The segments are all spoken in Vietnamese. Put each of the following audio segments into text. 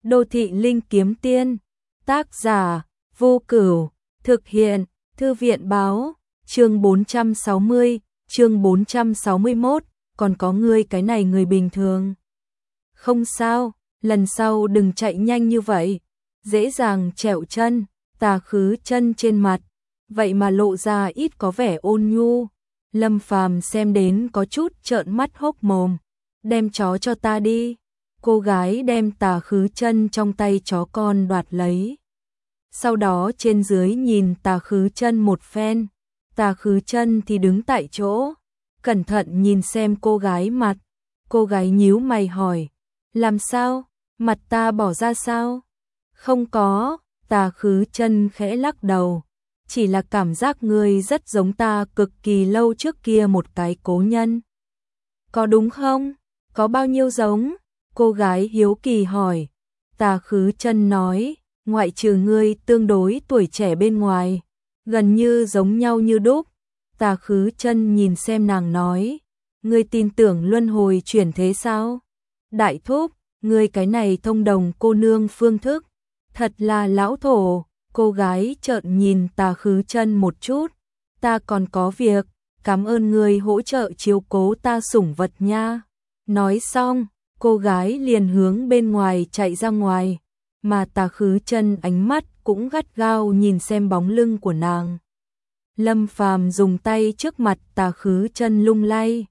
Đô thị linh kiếm tiên, tác giả, Vô Cửu, thực hiện, Thư viện báo, chương 460, chương 461, còn có ngươi cái này người bình thường. Không sao, lần sau đừng chạy nhanh như vậy, dễ dàng trẹo chân, Tà Khứ Chân trên mặt, vậy mà lộ ra ít có vẻ ôn nhu. Lâm Phàm xem đến có chút trợn mắt hốc mồm, đem chó cho ta đi. Cô gái đem Tà Khứ Chân trong tay chó con đoạt lấy. Sau đó trên dưới nhìn Tà Khứ Chân một phen, Tà Khứ Chân thì đứng tại chỗ, cẩn thận nhìn xem cô gái mặt. Cô gái nhíu mày hỏi, làm sao, mặt ta bỏ ra sao? Không có, Tà Khứ Chân khẽ lắc đầu, chỉ là cảm giác ngươi rất giống ta cực kỳ lâu trước kia một cái cố nhân. Có đúng không? Có bao nhiêu giống? Cô gái hiếu kỳ hỏi. Tà Khứ Chân nói, ngoại trừ ngươi tương đối tuổi trẻ bên ngoài, gần như giống nhau như đúc. Tà Khứ Chân nhìn xem nàng nói, ngươi tin tưởng luân hồi chuyển thế sao? Đại thúc, ngươi cái này thông đồng cô nương phương thức, thật là lão thổ. Cô gái trợn nhìn Tà Khứ Chân một chút, ta còn có việc, cảm ơn ngươi hỗ trợ chiếu cố ta sủng vật nha. Nói xong, cô gái liền hướng bên ngoài chạy ra ngoài, mà Tà Khứ Chân ánh mắt cũng gắt gao nhìn xem bóng lưng của nàng. Lâm Phàm dùng tay trước mặt Tà Khứ Chân lung lay,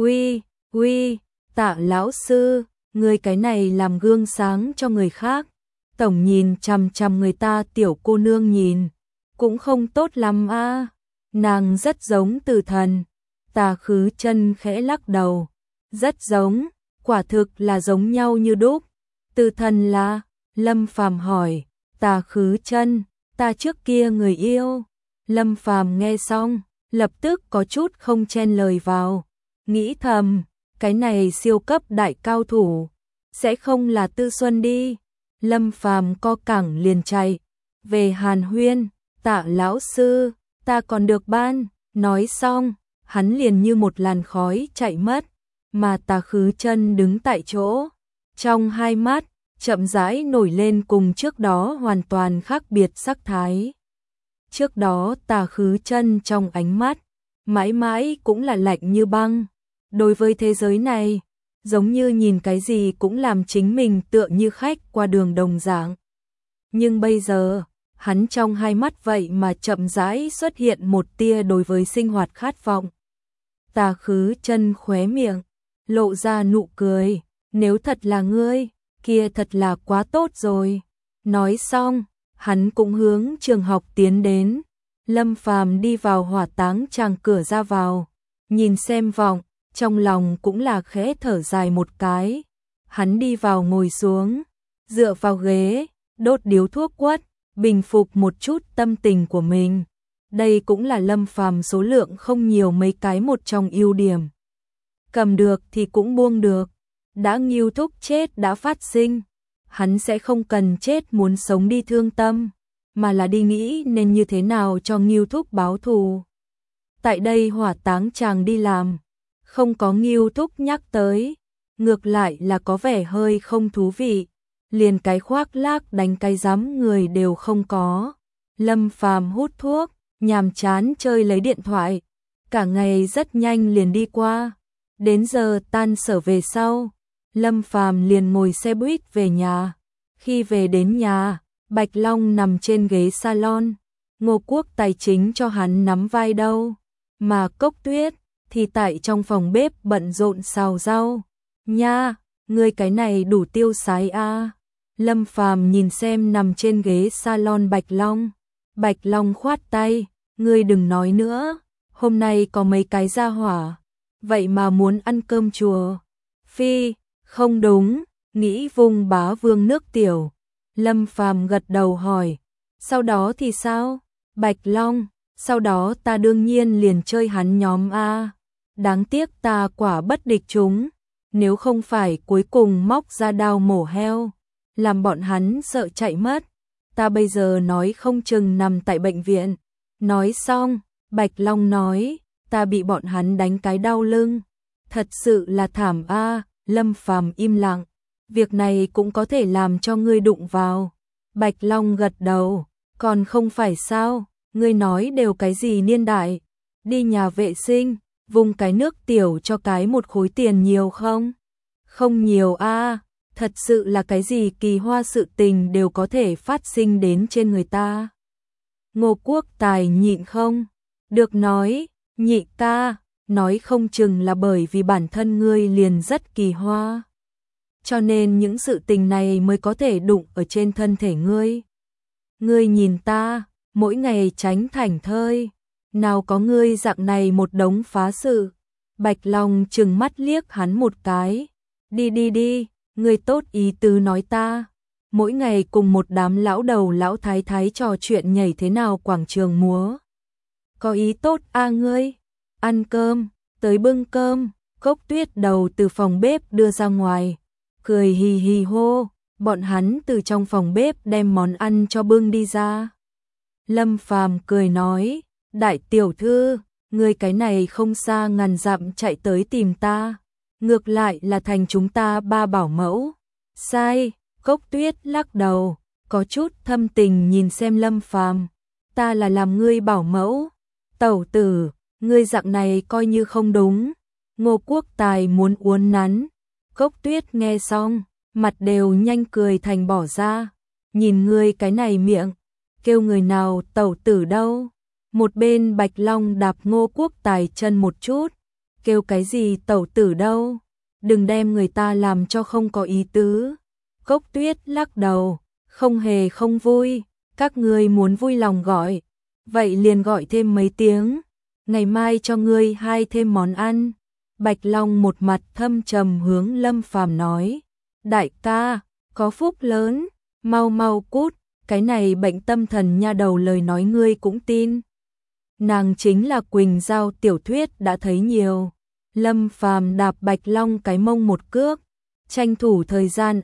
uy, Tạ lão sư, ngươi cái này làm gương sáng cho người khác, tổng nhìn chằm chằm người ta tiểu cô nương nhìn, cũng không tốt lắm a. Nàng rất giống Từ Thần. Tà Khứ Chân khẽ lắc đầu, rất giống, quả thực là giống nhau như đúc. Từ Thần là? Lâm Phàm hỏi. Tà Khứ Chân, ta trước kia người yêu. Lâm Phàm nghe xong, lập tức có chút không chen lời vào, nghĩ thầm, cái này siêu cấp đại cao thủ, sẽ không là Tư Xuân đi. Lâm Phàm co cẳng liền chạy về hàn huyên. Tạ lão sư, ta còn được ban. Nói xong, hắn liền như một làn khói chạy mất, mà Tà Khứ Chân đứng tại chỗ, trong hai mắt chậm rãi nổi lên cùng trước đó hoàn toàn khác biệt sắc thái. Trước đó Tà Khứ Chân trong ánh mắt mãi mãi cũng là lạnh như băng, đối với thế giới này giống như nhìn cái gì cũng làm chính mình tựa như khách qua đường đồng dạng. Nhưng bây giờ, hắn trong hai mắt vậy mà chậm rãi xuất hiện một tia đối với sinh hoạt khát vọng. Tà Khứ Chân khóe miệng lộ ra nụ cười, nếu thật là ngươi, kia thật là quá tốt rồi. Nói xong, hắn cũng hướng trường học tiến đến. Lâm Phàm đi vào hỏa táng tràng cửa ra vào, nhìn xem vọng, trong lòng cũng là khẽ thở dài một cái. Hắn đi vào ngồi xuống, dựa vào ghế, đốt điếu thuốc quất, bình phục một chút tâm tình của mình. Đây cũng là Lâm Phàm số lượng không nhiều mấy cái một trong ưu điểm. Cầm được thì cũng buông được. Đã Ngưu Thúc chết đã phát sinh, hắn sẽ không cần chết muốn sống đi thương tâm, mà là đi nghĩ nên như thế nào cho Ngưu Thúc báo thù. Tại đây hỏa táng chàng đi làm, không có Ngưu Thúc nhắc tới, ngược lại là có vẻ hơi không thú vị, liền cái khoác lác đánh cái giám người đều không có. Lâm Phàm hút thuốc, nhàm chán chơi lấy điện thoại, cả ngày rất nhanh liền đi qua. Đến giờ tan sở về sau, Lâm Phàm liền ngồi xe buýt về nhà. Khi về đến nhà, Bạch Long nằm trên ghế salon, Ngô Quốc Tài chính cho hắn nắm vai đâu, mà Cốc Tuyết thì tại trong phòng bếp bận rộn xào rau. Nha, ngươi cái này đủ tiêu sái a. Lâm Phàm nhìn xem nằm trên ghế salon Bạch Long. Bạch Long khoát tay, ngươi đừng nói nữa, hôm nay có mấy cái gia hỏa, vậy mà muốn ăn cơm chùa. Phi, không đúng, nghĩ vùng bá vương nước tiểu. Lâm Phàm gật đầu hỏi, sau đó thì sao? Bạch Long, sau đó ta đương nhiên liền chơi hắn nhóm a. Đáng tiếc ta quả bất địch chúng, nếu không phải cuối cùng móc ra đao mổ heo, làm bọn hắn sợ chạy mất, ta bây giờ nói không chừng nằm tại bệnh viện. Nói xong, Bạch Long nói, ta bị bọn hắn đánh cái đau lưng, thật sự là thảm a. Lâm Phàm im lặng, việc này cũng có thể làm cho ngươi đụng vào. Bạch Long gật đầu, còn không phải sao, ngươi nói đều cái gì niên đại, đi nhà vệ sinh, vung cái nước tiểu cho cái một khối tiền nhiều không? Không nhiều a, thật sự là cái gì kỳ hoa sự tình đều có thể phát sinh đến trên người ta. Ngô Quốc Tài nhịn không được nói, nhị ca, nói không chừng là bởi vì bản thân ngươi liền rất kỳ hoa. Cho nên những sự tình này mới có thể đụng ở trên thân thể ngươi. Ngươi nhìn ta, mỗi ngày tránh thảnh thơi, nào có ngươi dạng này một đống phá sự. Bạch Long trừng mắt liếc hắn một cái, đi đi đi, ngươi tốt ý tứ nói ta. Mỗi ngày cùng một đám lão đầu lão thái thái trò chuyện nhảy thế nào quảng trường múa. Có ý tốt a ngươi, ăn cơm, tới bưng cơm, Cốc Tuyết đầu từ phòng bếp đưa ra ngoài, cười hì hì hô, bọn hắn từ trong phòng bếp đem món ăn cho bưng đi ra. Lâm Phàm cười nói, đại tiểu thư, ngươi cái này không xa ngàn dặm chạy tới tìm ta, ngược lại là thành chúng ta ba bảo mẫu. Sai, Cốc Tuyết lắc đầu, có chút thâm tình nhìn xem Lâm Phàm, ta là làm ngươi bảo mẫu. Tẩu tử, ngươi dạng này coi như không đúng. Ngô Quốc Tài muốn uốn nắn. Cốc Tuyết nghe xong, mặt đều nhanh cười thành bỏ ra. Nhìn ngươi cái này miệng, kêu người nào tẩu tử đâu. Một bên Bạch Long đạp Ngô Quốc Tài chân một chút, kêu cái gì tẩu tử đâu. Đừng đem người ta làm cho không có ý tứ. Cốc Tuyết lắc đầu, không hề không vui, các ngươi muốn vui lòng gọi, vậy liền gọi thêm mấy tiếng, ngày mai cho ngươi hai thêm món ăn. Bạch Long một mặt thâm trầm hướng Lâm Phàm nói, đại ca, có phúc lớn, mau mau cút, cái này bệnh tâm thần nha đầu lời nói ngươi cũng tin. Nàng chính là Quỳnh Giao tiểu thuyết đã thấy nhiều. Lâm Phàm đạp Bạch Long cái mông một cước, tranh thủ thời gian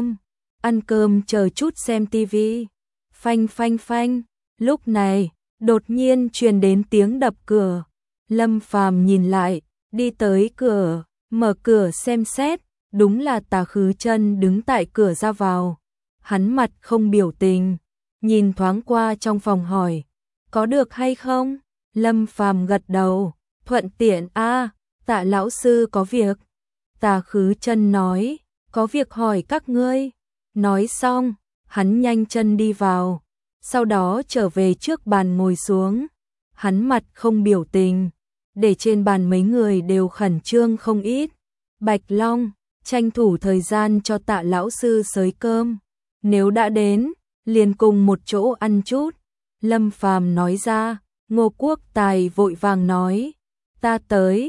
ăn cơm chờ chút xem tivi. Phanh phanh phanh, lúc này, đột nhiên truyền đến tiếng đập cửa. Lâm Phàm nhìn lại, đi tới cửa, mở cửa xem xét, đúng là Tà Khứ Chân đứng tại cửa ra vào. Hắn mặt không biểu tình, nhìn thoáng qua trong phòng hỏi, có được hay không? Lâm Phàm gật đầu, thuận tiện a, Tạ lão sư có việc. Tà Khứ Chân nói, có việc hỏi các ngươi. Nói xong, hắn nhanh chân đi vào, sau đó trở về trước bàn ngồi xuống. Hắn mặt không biểu tình, để trên bàn mấy người đều khẩn trương không ít. Bạch Long, tranh thủ thời gian cho Tạ lão sư xới cơm. Nếu đã đến, liền cùng một chỗ ăn chút. Lâm Phàm nói ra, Ngô Quốc Tài vội vàng nói, ta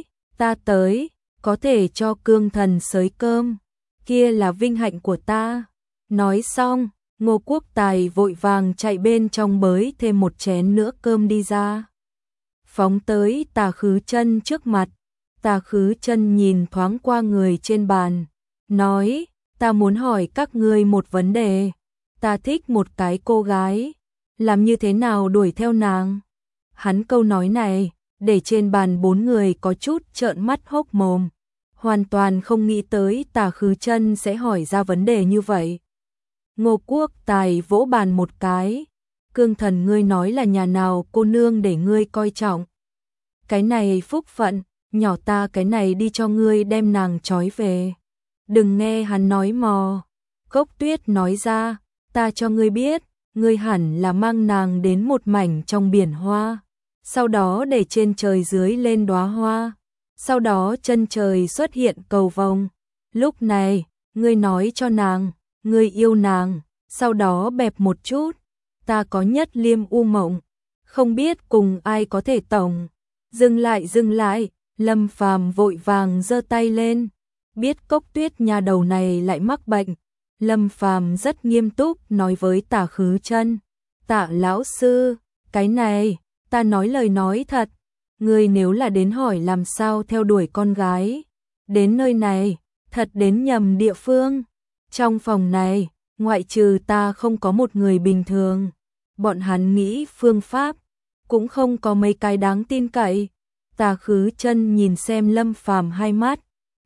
tới, có thể cho cương thần xới cơm, kia là vinh hạnh của ta. Nói xong, Ngô Quốc Tài vội vàng chạy bên trong bới thêm một chén nữa cơm đi ra, phóng tới Tà Khứ Chân trước mặt. Tà Khứ Chân nhìn thoáng qua người trên bàn, nói, ta muốn hỏi các ngươi một vấn đề. Ta thích một cái cô gái, làm như thế nào đuổi theo nàng? Hắn câu nói này, để trên bàn bốn người có chút trợn mắt hốc mồm, hoàn toàn không nghĩ tới Tà Khứ Chân sẽ hỏi ra vấn đề như vậy. Ngô Quốc Tài vỗ bàn một cái, cương thần ngươi nói là nhà nào cô nương để ngươi coi trọng. Cái này phúc phận, nhỏ ta cái này đi cho ngươi đem nàng trói về. Đừng nghe hắn nói mò. Cốc Tuyết nói ra, ta cho ngươi biết, ngươi hẳn là mang nàng đến một mảnh trong biển hoa, sau đó để trên trời dưới lên đóa hoa, sau đó chân trời xuất hiện cầu vồng. Lúc này, ngươi nói cho nàng, ngươi yêu nàng, sau đó bẹp một chút, ta có nhất liêm u mộng, không biết cùng ai có thể tổng. Dừng lại, Lâm Phàm vội vàng giơ tay lên, biết Cốc Tuyết nhà đầu này lại mắc bệnh. Lâm Phàm rất nghiêm túc nói với Tà Khứ Chân, Tạ lão sư, cái này, ta nói lời nói thật, ngươi nếu là đến hỏi làm sao theo đuổi con gái, đến nơi này, thật đến nhầm địa phương. Trong phòng này, ngoại trừ ta không có một người bình thường, bọn hắn nghĩ phương pháp, cũng không có mấy cái đáng tin cậy. Tà Khứ Chân nhìn xem Lâm Phàm hai mắt,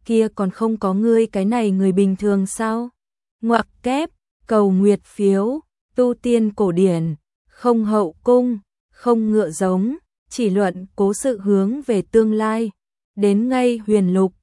kia còn không có ngươi cái này người bình thường sao? Ngoặc kép, cầu nguyệt phiếu, tu tiên cổ điển, không hậu cung, không ngựa giống, chỉ luận cố sự hướng về tương lai. Đến ngay huyền lục,